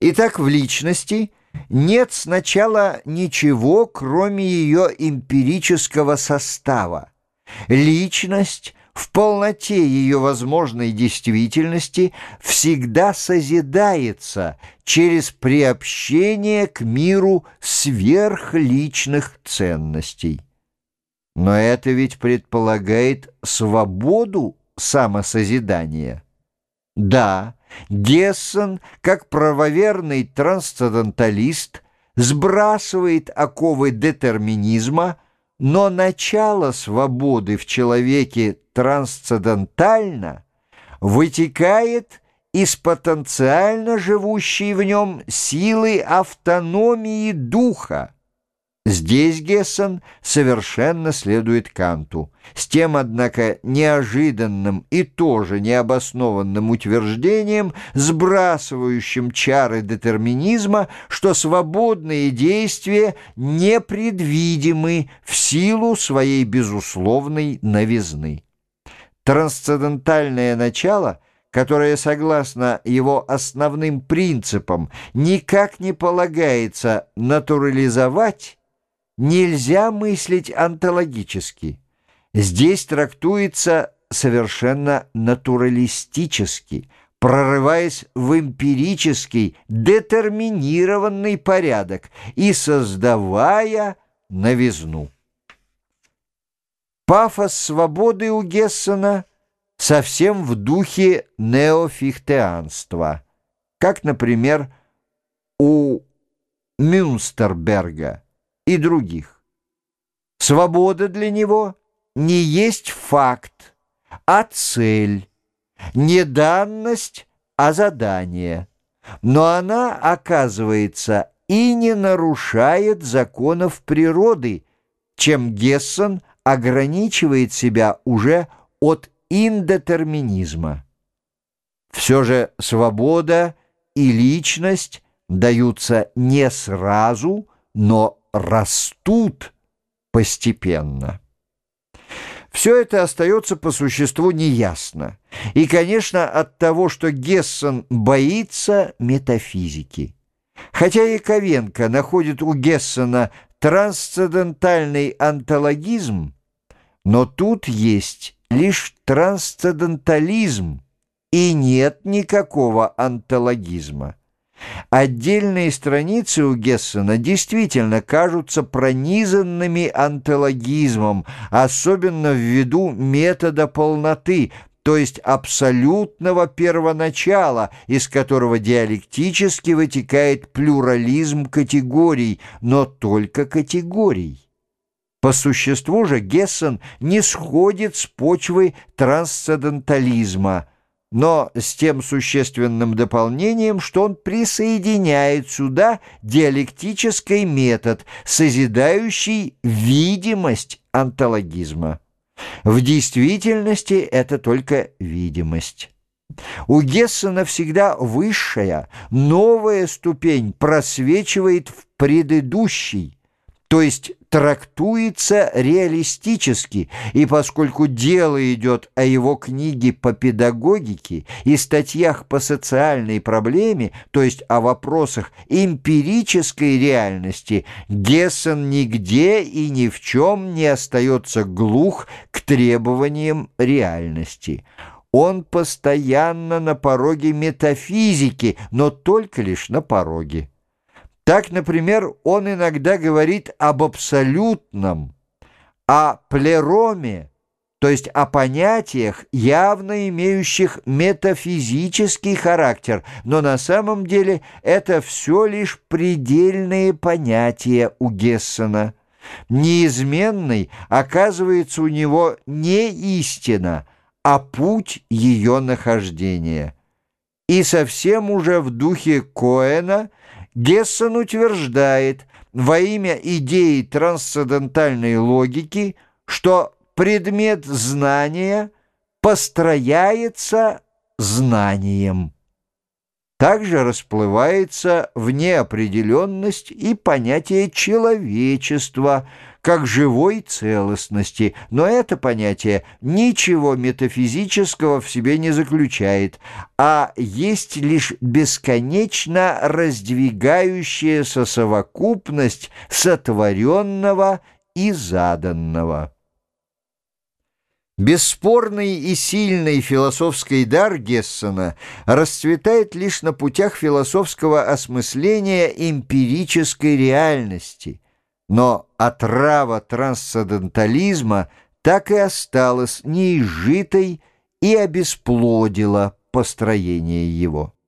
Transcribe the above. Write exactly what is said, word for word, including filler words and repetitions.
Итак, в личности нет сначала ничего, кроме ее эмпирического состава. Личность в полноте ее возможной действительности всегда созидается через приобщение к миру сверхличных ценностей. Но это ведь предполагает свободу самосозидания. Да, Гессен, как правоверный трансценденталист, сбрасывает оковы детерминизма, но начало свободы в человеке трансцендентально вытекает из потенциально живущей в нем силы автономии духа. Здесь Гессен совершенно следует Канту, с тем, однако, неожиданным и тоже необоснованным утверждением, сбрасывающим чары детерминизма, что свободные действия непредвидимы в силу своей безусловной новизны. Трансцендентальное начало, которое, согласно его основным принципам, никак не полагается натурализовать, нельзя мыслить онтологически. Здесь трактуется совершенно натуралистически, прорываясь в эмпирический, детерминированный порядок и создавая новизну. Пафос свободы у Гессена совсем в духе неофихтеанства, как, например, у Мюнстерберга и других. Свобода для него не есть факт, а цель, не данность, а задание. Но она, оказывается, и не нарушает законов природы, чем Гессен ограничивает себя уже от индетерминизма. Все же свобода и личность даются не сразу, но растут постепенно. Все это остается по существу неясно. И, конечно, от того, что Гессен боится метафизики. Хотя Яковенко находит у Гессена трансцендентальный онтологизм, но тут есть лишь трансцендентализм, и нет никакого онтологизма. Отдельные страницы у Гессена действительно кажутся пронизанными онтологизмом, особенно ввиду метода полноты, то есть абсолютного первоначала, из которого диалектически вытекает плюрализм категорий, но только категорий. По существу же Гессен не сходит с почвы трансцендентализма, но с тем существенным дополнением, что он присоединяет сюда диалектический метод, созидающий видимость онтологизма. В действительности это только видимость. У Гессена всегда высшая, новая ступень просвечивает в предыдущей, то есть трактуется реалистически, и поскольку дело идет о его книге по педагогике и статьях по социальной проблеме, то есть о вопросах эмпирической реальности, Гессен нигде и ни в чем не остается глух к требованиям реальности. Он постоянно на пороге метафизики, но только лишь на пороге. Так, например, он иногда говорит об абсолютном, о плероме, то есть о понятиях, явно имеющих метафизический характер, но на самом деле это все лишь предельные понятия у Гессена. Неизменной оказывается у него не истина, а путь ее нахождения. И совсем уже в духе Коэна Гессен утверждает во имя идеи трансцендентальной логики, что предмет знания построяется знанием. Также расплывается в неопределенность и понятие человечества как живой целостности, но это понятие ничего метафизического в себе не заключает, а есть лишь бесконечно раздвигающаяся совокупность сотворенного и заданного. Бесспорный и сильный философский дар Гессена расцветает лишь на путях философского осмысления эмпирической реальности, но отрава трансцендентализма так и осталась неизжитой и обесплодила построение его.